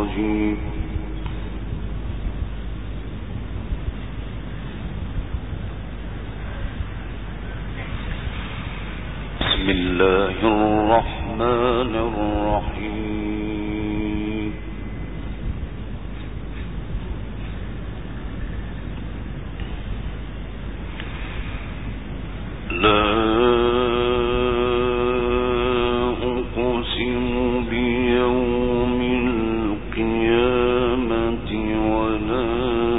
الرجيم. بسم الله الرحمن الرحيم. لا أقسم بيوم القيامة ولا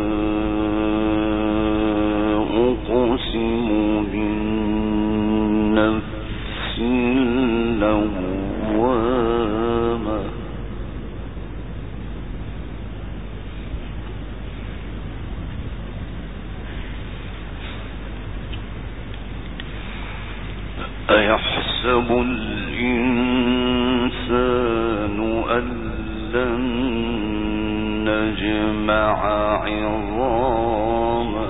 أقسم بالنفس اللوامة أيحسب الإنسان أن لن نجمع عظامه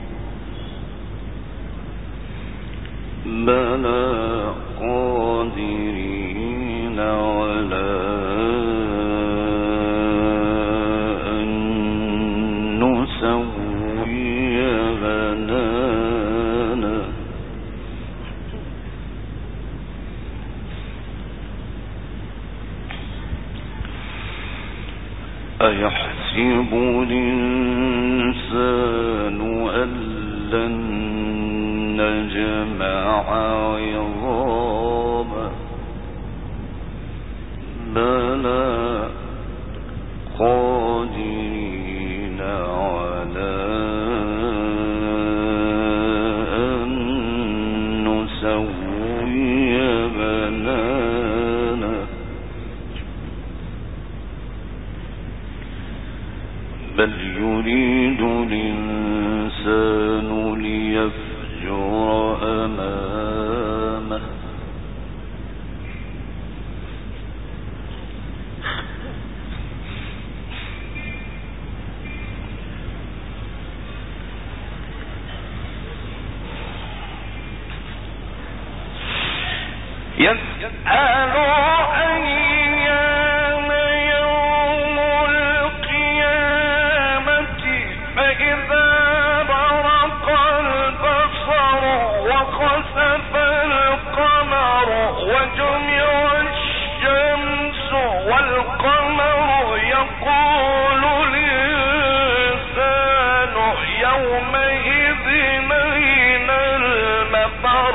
بلى قادرين ولا أن نسوي بنانا أيحسب الإنسان أن لن نجمع عظامه بلى قادرين على أن نسوي بنانا بل يريد الإنسان ليفجر أمامه يسأل أيان يوم القيامة فإذا برق البصر وخسف القمر وجمع الشمس والقمر يقول الإنسان يومئذ أين المفر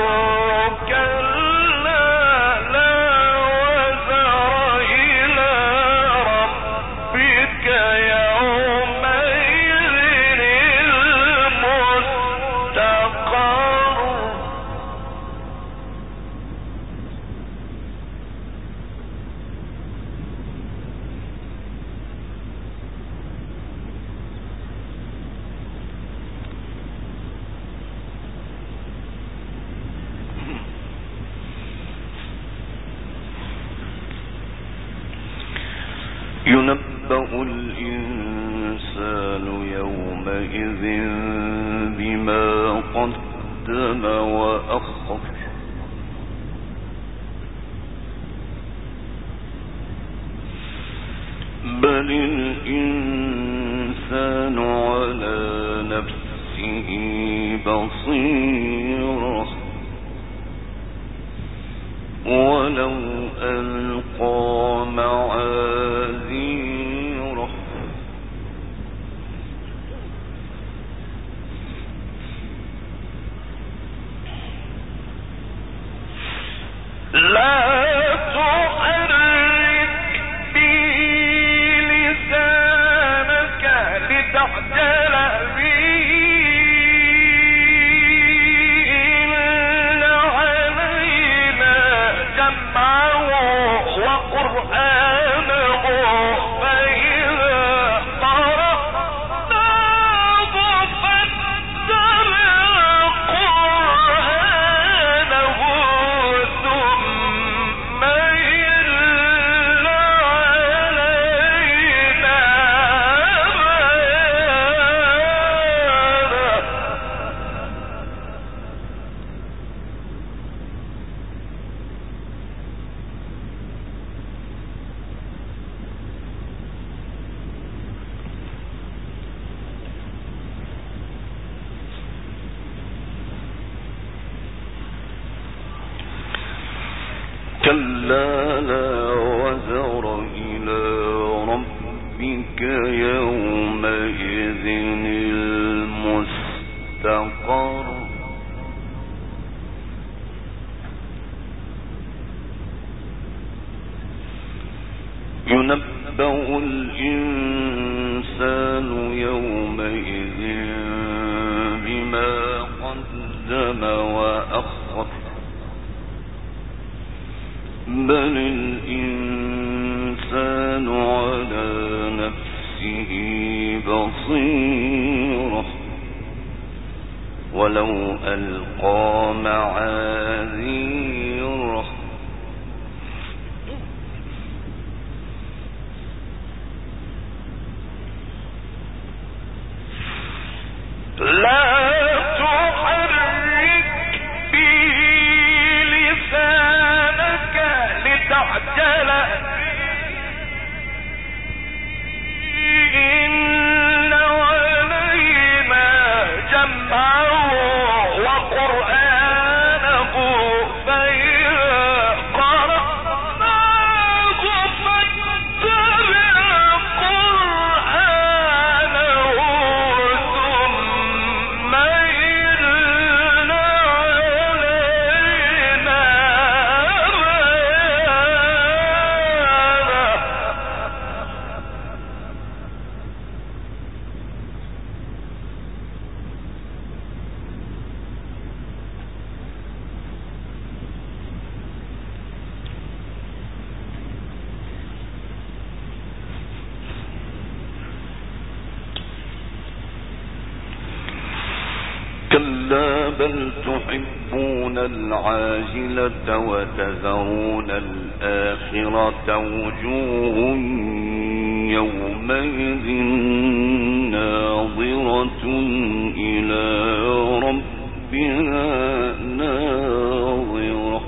ينبأ الإنسان يومئذ بما قدم وأخر بل الإنسان على نفسه بصيرة ولو ألقى معاذيره لا تحرك به لسانك لتعجل به إن علينا جمعه وقرآنه كلا لا وزر إلى ربك يومئذ المستقر ينبأ الإنسان يومئذ بما قدم وأخر بل الإنسان على نفسه بصيرة ولو ألقى معاذيره لا تحرك به لسانك لتعجل إن علينا جمعه وقرآنه فإذا قرأناه فاتبع قرآنه ثم إن علينا كلا بل تحبون العاجلة وتذرون الآخرة وجوه يومئذ ناظرة إلى ربها ناظرة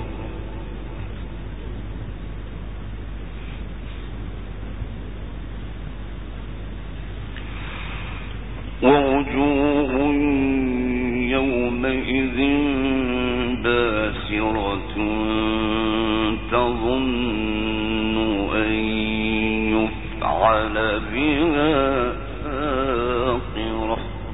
ووجوه يومئذ باسرة تظن أن يفعل بها فاقرة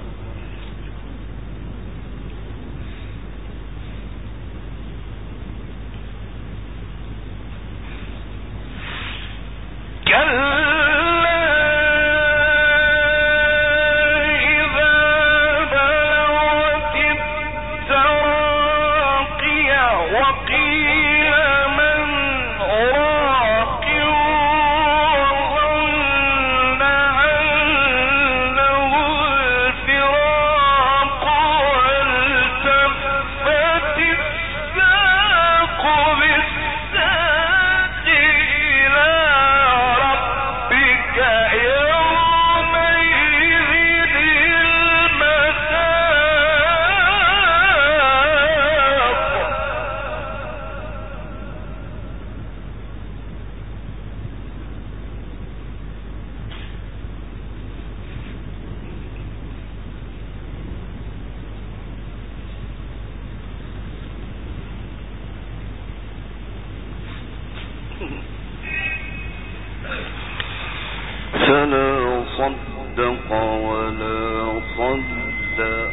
فلا صدق ولا صلى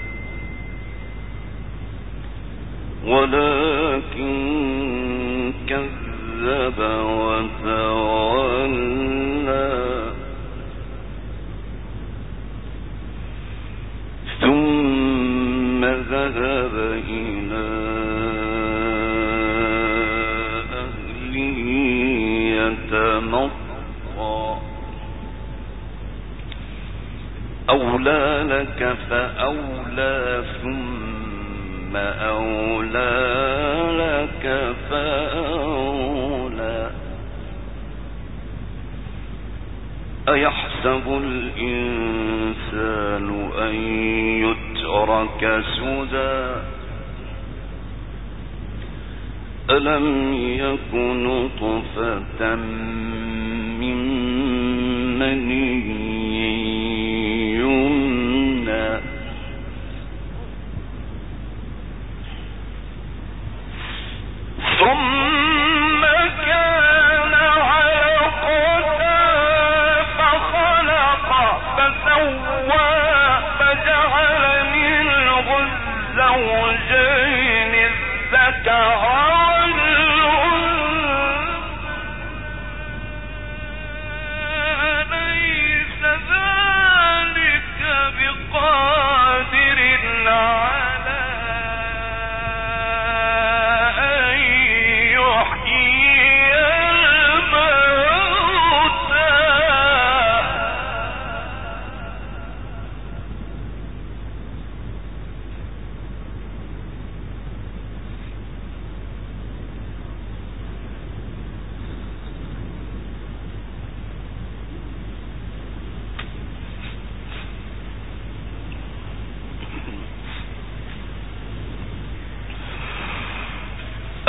ولكن كذب وتولى ثم ذهب إلى أهله يتمطى أولى لك فأولى ثم أولى لك فأولى أيحسب الإنسان أن يترك سدى ألم يكن نطفة من مني يمنى ثم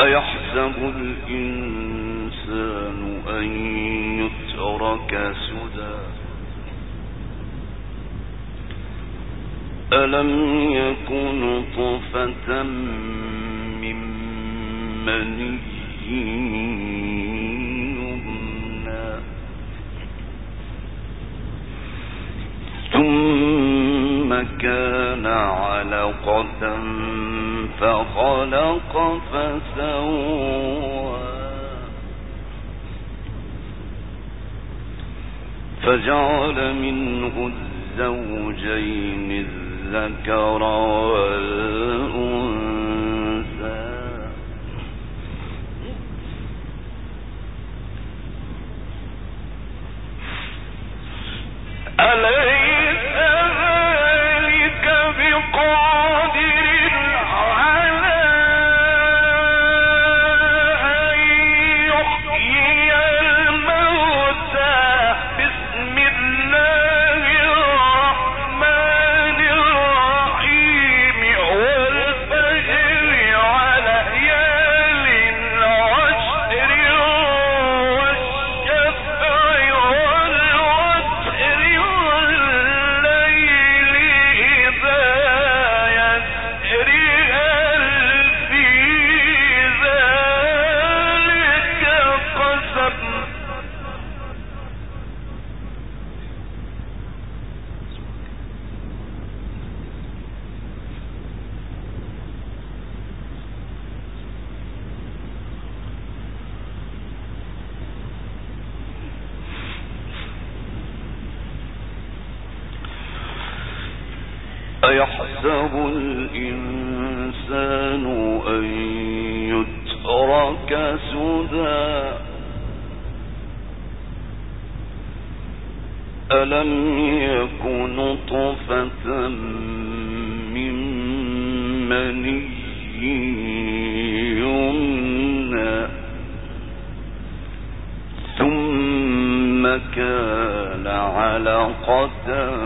أيحسب الإنسان أن يترك سدى ألم يكن نطفة من مني يمنى ثم كان علقة فخلق فسوى فجعل منه الزوجين الذكر والأنثى أليس ذلك بقادر على أن يحيي الموتى بسم الله الرحمن الرحيم والفجر وليال العشر والشفع والوتر والليل إذا يسر هل في ذلك قسم أيحسب الإنسان أن يترك سدى ألم يكن نطفة من مني يمنى ثم كان علقة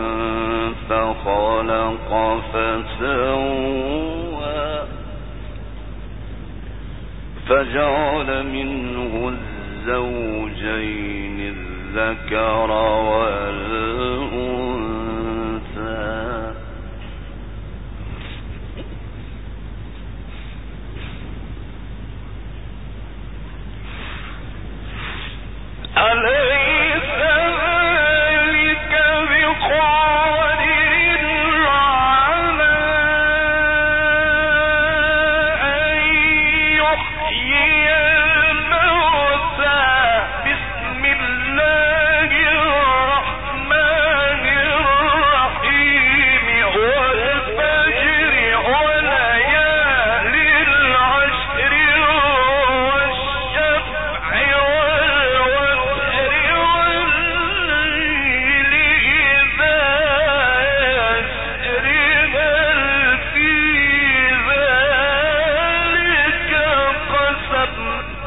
فخلق فسوى فجعل منه الزوجين الذكر والأنثى أليس ذلك بقادر على أن يحيي الموتى بسم الله الرحمن الرحيم والفجر وليال العشر والشفع والوتر والليل إذا يسر هل في ذلك قسم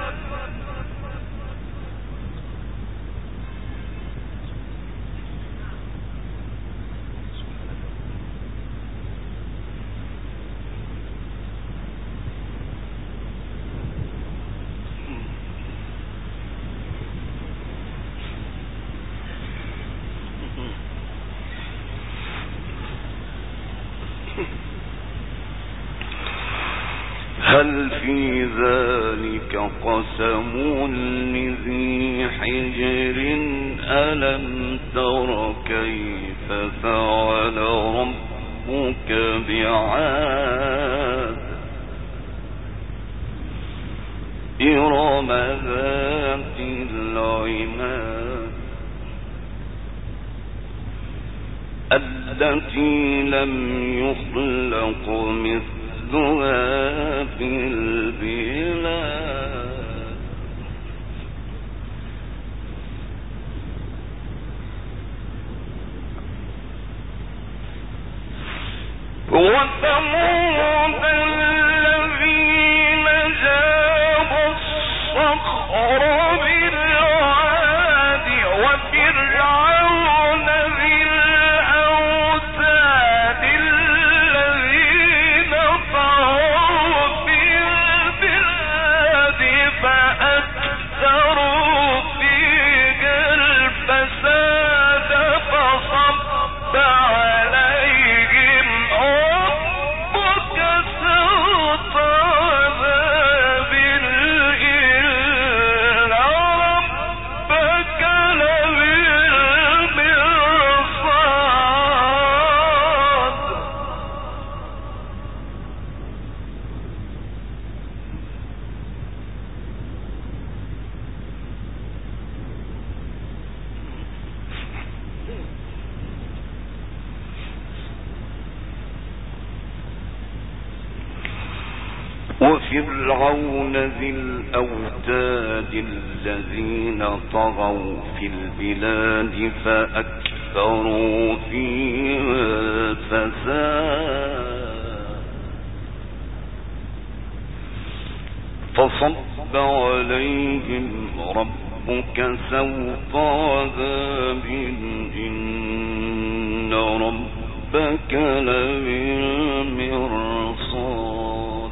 هل في ذلك قسم لذي حجر ألم تر كيف فعل ربك بعاد إرم ذات العماد التي لم يخلق مثلها في البلاد وثمود الذين جابوا الصخر بالواد وفرعون ذي الأوتاد الذين طغوا في البلاد وفرعون ذي الأوتاد الذين طغوا في البلاد فأكثروا فيها الفساد فصب عليهم ربك سوط عذاب إن ربك لبالمرصاد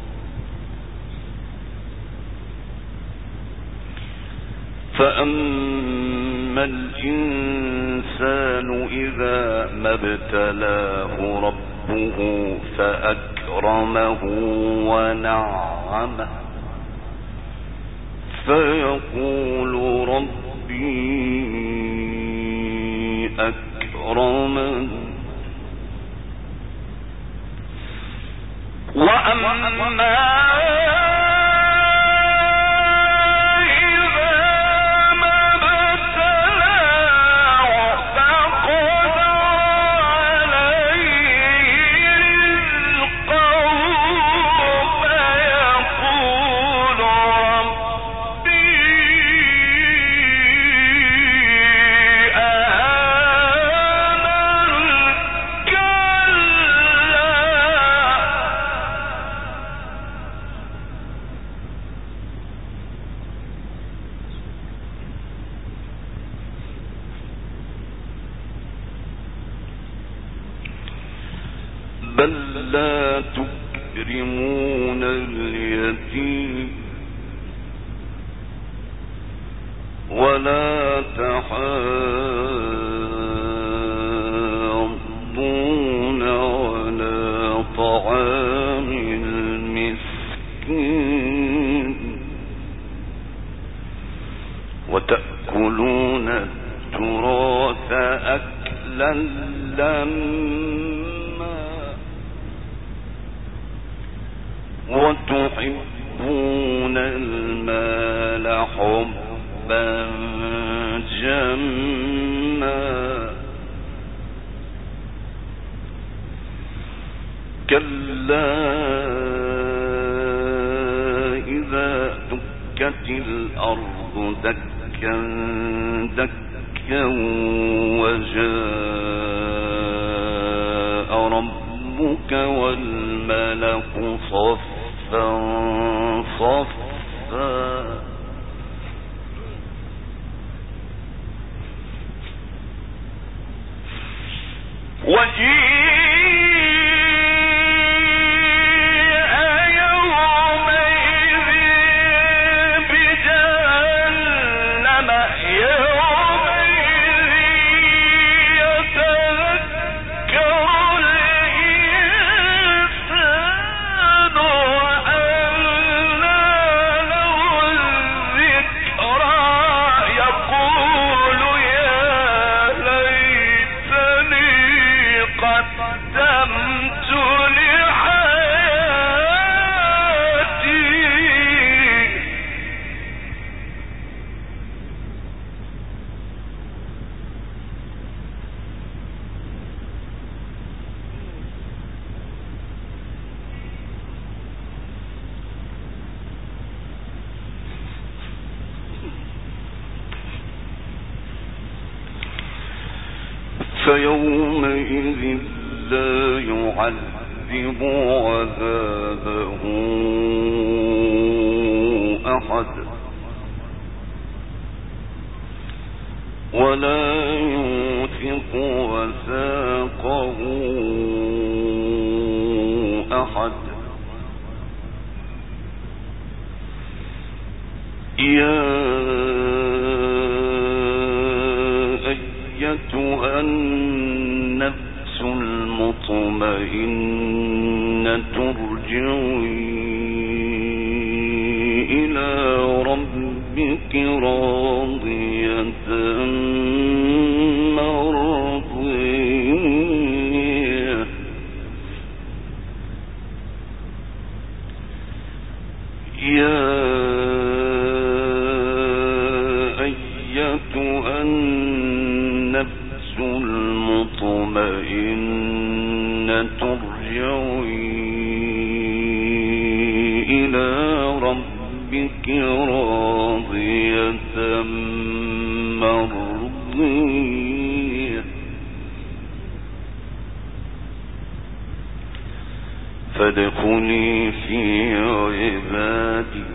فأما الإنسان إذا ما ابتلاه ربه فأكرمه ونعمه فيقول ربي أكرمن وأما بل لا تكرمون اليتيم ولا تحاضون على طعام المسكين وتأكلون التراث أكلا لما وتحبون المال حبا جما كلا إذا دكت الأرض دكا دكا وجاء ربك والملك صفا صفا فيومئذ لا يعذب عذابه أحد ولا يوثق وثاقه أحد يا أيتها النفس المطمئنة ارجعي إلى ربك راضية مرضية يا أيتها النفس المطمئنة ارجعي ربك راضية مرضية فادخلي في عبادي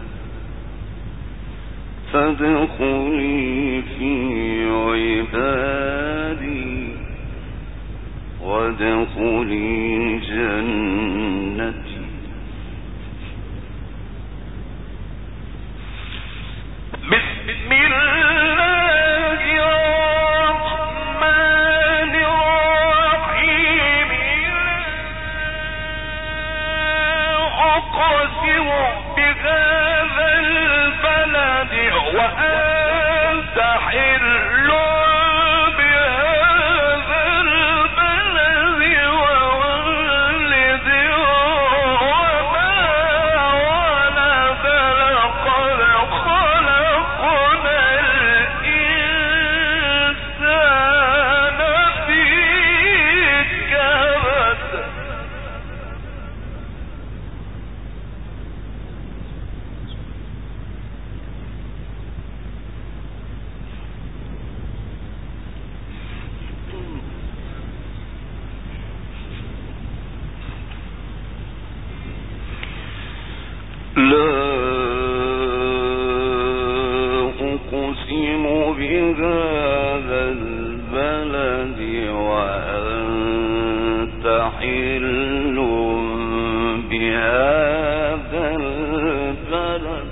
وادخلي جنتي. بسم الله الرحمن الرحيم. أقسم بهذا البلد وأنت حل بهذا البلد وولد وما ولد لقد خلقنا الإنسان في كبد. لا أقسم بهذا البلد وأنت حل بهذا البلد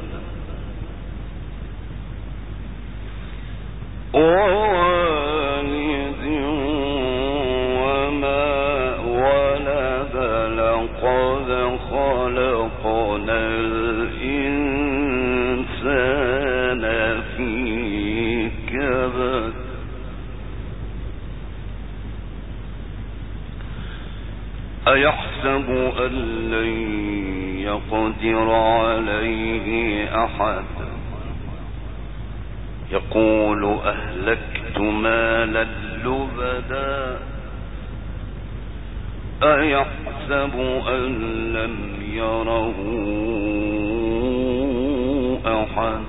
ووالد وما ولد لقد خلقنا الإنسان في كبد. أيحسب أن لن يقدر عليه أحد يقول أهلكت مالا لبدا أيحسب أن لم يره أحد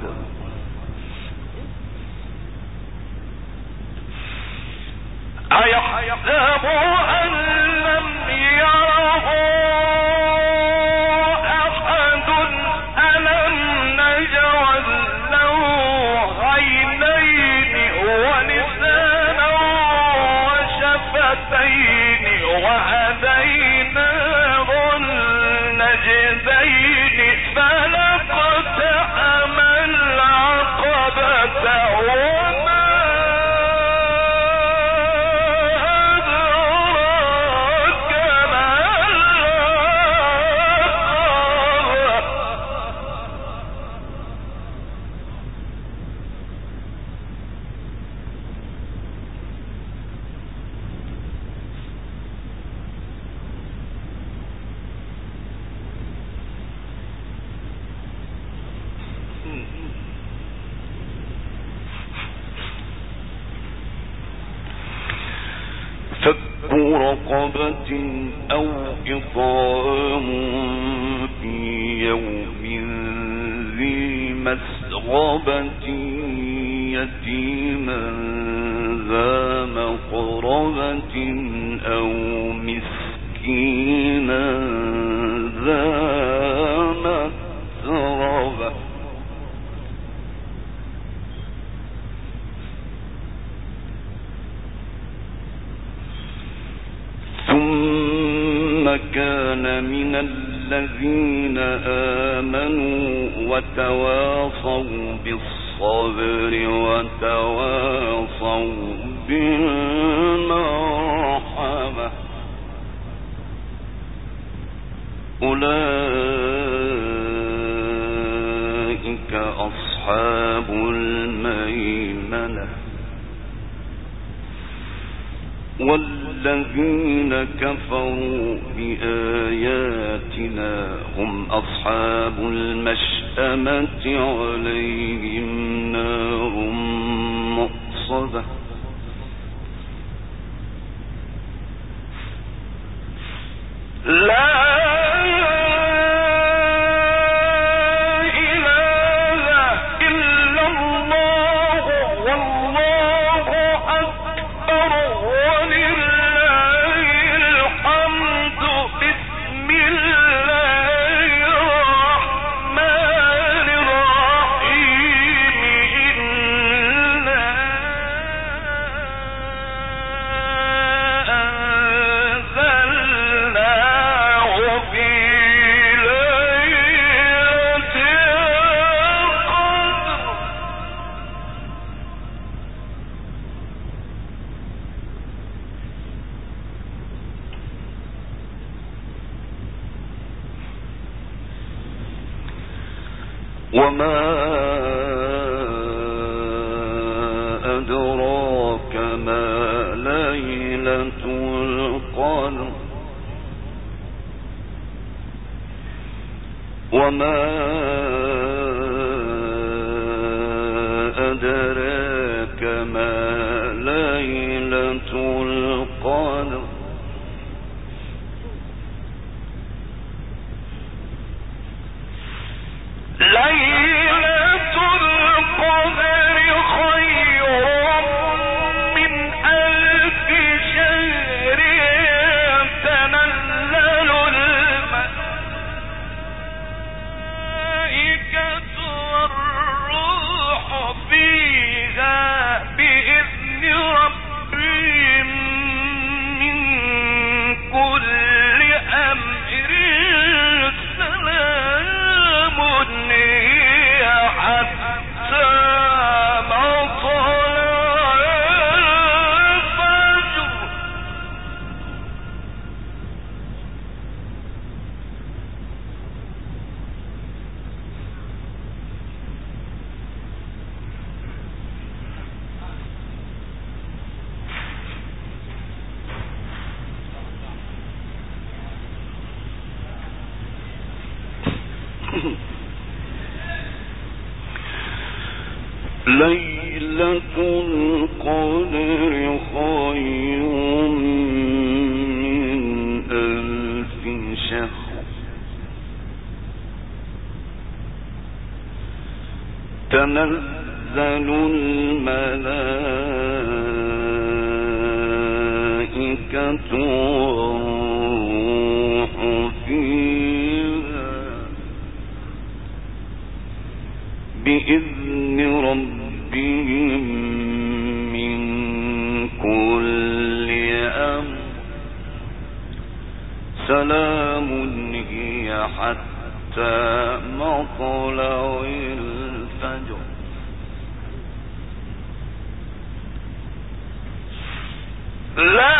أيحسب أن لم يره أحد ألم نجعل له عينين ولسانا وشفتين وهديناه النجدين فلاقتحم العقبة وما أدراك ما فك رقبة أو إطعام في يوم ذي مسغبة يتيما ذا مقربة أو مسكينا ذا متربة ثم كان من الذين آمنوا وتواصوا بالصبر وتواصوا بالمرحمة أولئك أصحاب الميمنة والذين كفروا بآياتنا هم أصحاب المشأمة عليهم نار مؤصدة لا إله وما أدراك ما ليلة القدر وما أدراك ما ليلة القدر ليلة القدر خير من ألف شهر تنزل الملائكة والروح فيها بإذن ربهم من كل أمر سلام هي حتى مطلع الفجر ليلة القدر خير من ألف شهر تنزل الملائكة والروح فيها بإذن ربهم من كل أمر سلام هي حتى مطلع الفجر لا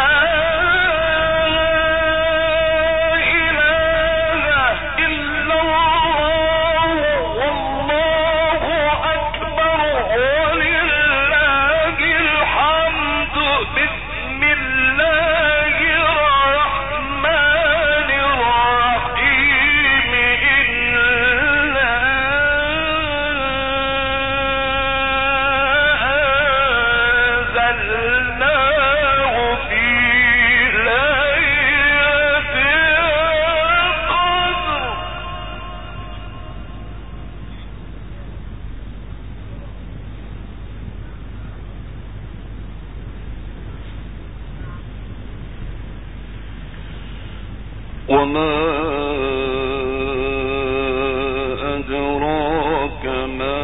وما أدراك ما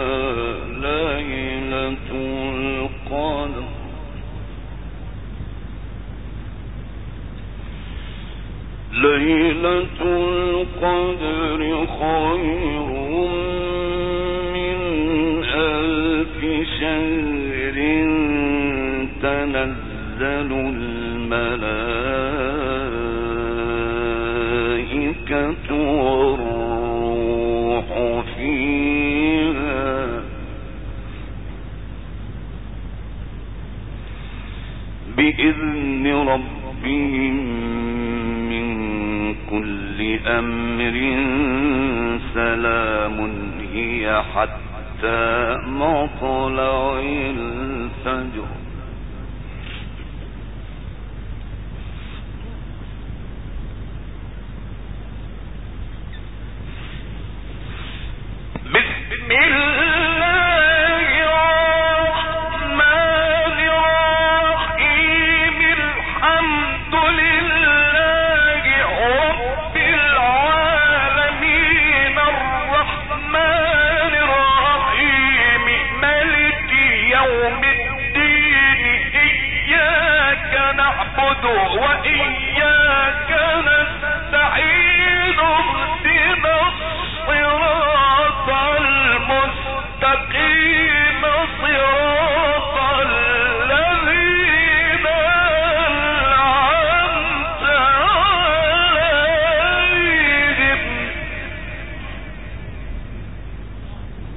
ليلة القدر ليلة القدر خير من ألف شهر تنزل الملائكة والروح فيها بإذن ربهم من كل أمر سلام هي حتى مطلع الفجر بسم الله الرحمن الرحيم الحمد لله رب العالمين الرحمن الرحيم مالك يوم الدين إياك نعبد وإياك نستعين اهدنا الصراط المستقيم صراط الذين أنعمت عليهم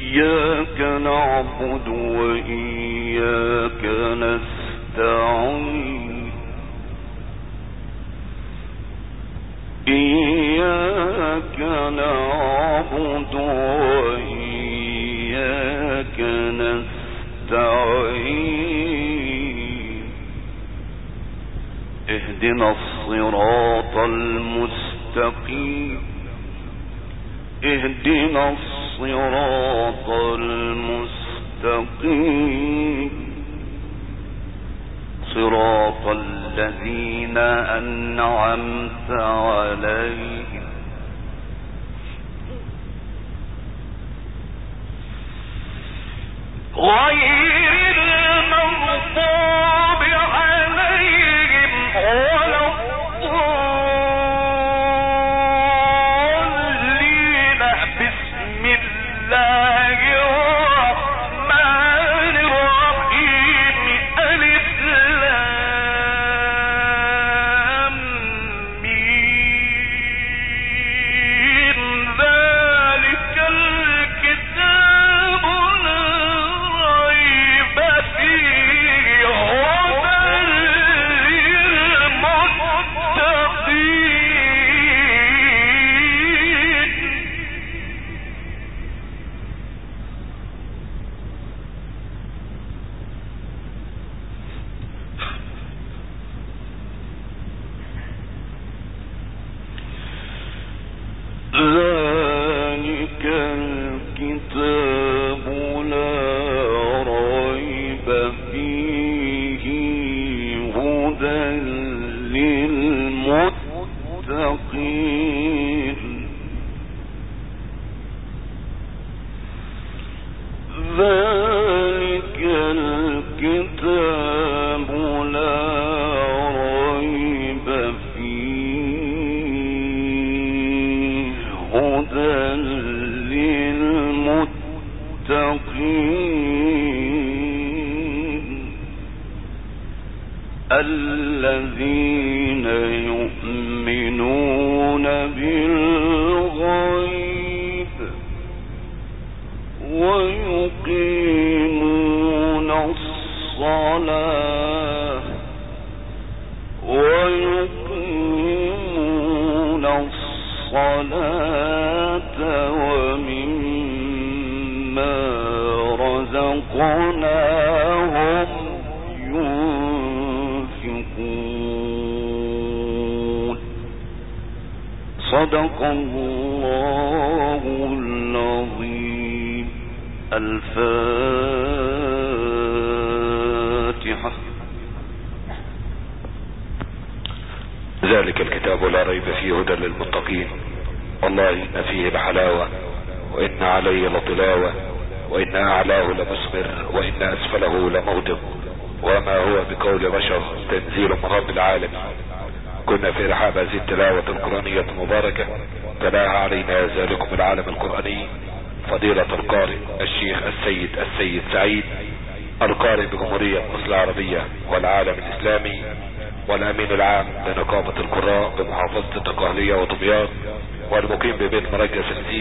إياك نعبد وإياك نستعين إياك نعبد وإياك نستعين اهدنا الصراط المستقيم اهدنا الصراط المستقيم صراط الذين أنعمت عليهم غير المغضوب عليهم ولا الضالين بسم الله الرحمن الرحيم ألف لام ميم ذلك الكتاب لا ريب فيه هدى للمتقين ذلك الكتاب لا ريب فيه هدى للمتقين ذلك الكتاب لا ريب فيه هدى للمتقين الذين يؤمنون بالغيب ويقيمون الصلاة ومما رزقناهم ينفقون صدق الله العظيم. الفاتحة. ذلك الكتاب لا ريب فيه هدى للمتقين والله إن فيه لحلاوة وإن عليه لطلاوة وإن أعلاه لمسمر وإن أسفله لمهدم وما هو بقول بشر تنزيل من رب العالمين. كنا في رحاب هذه التلاوة القرآنية المباركة تلاها علينا ذلكم العالم القرآني فضيلة القارئ الشيخ السيد سعيد القارئ بجمهورية مصر العربية والعالم الإسلامي والأمين العام لنقابة القراء بمحافظة الدقهلية ودمياط والمقيم ببيت مرجس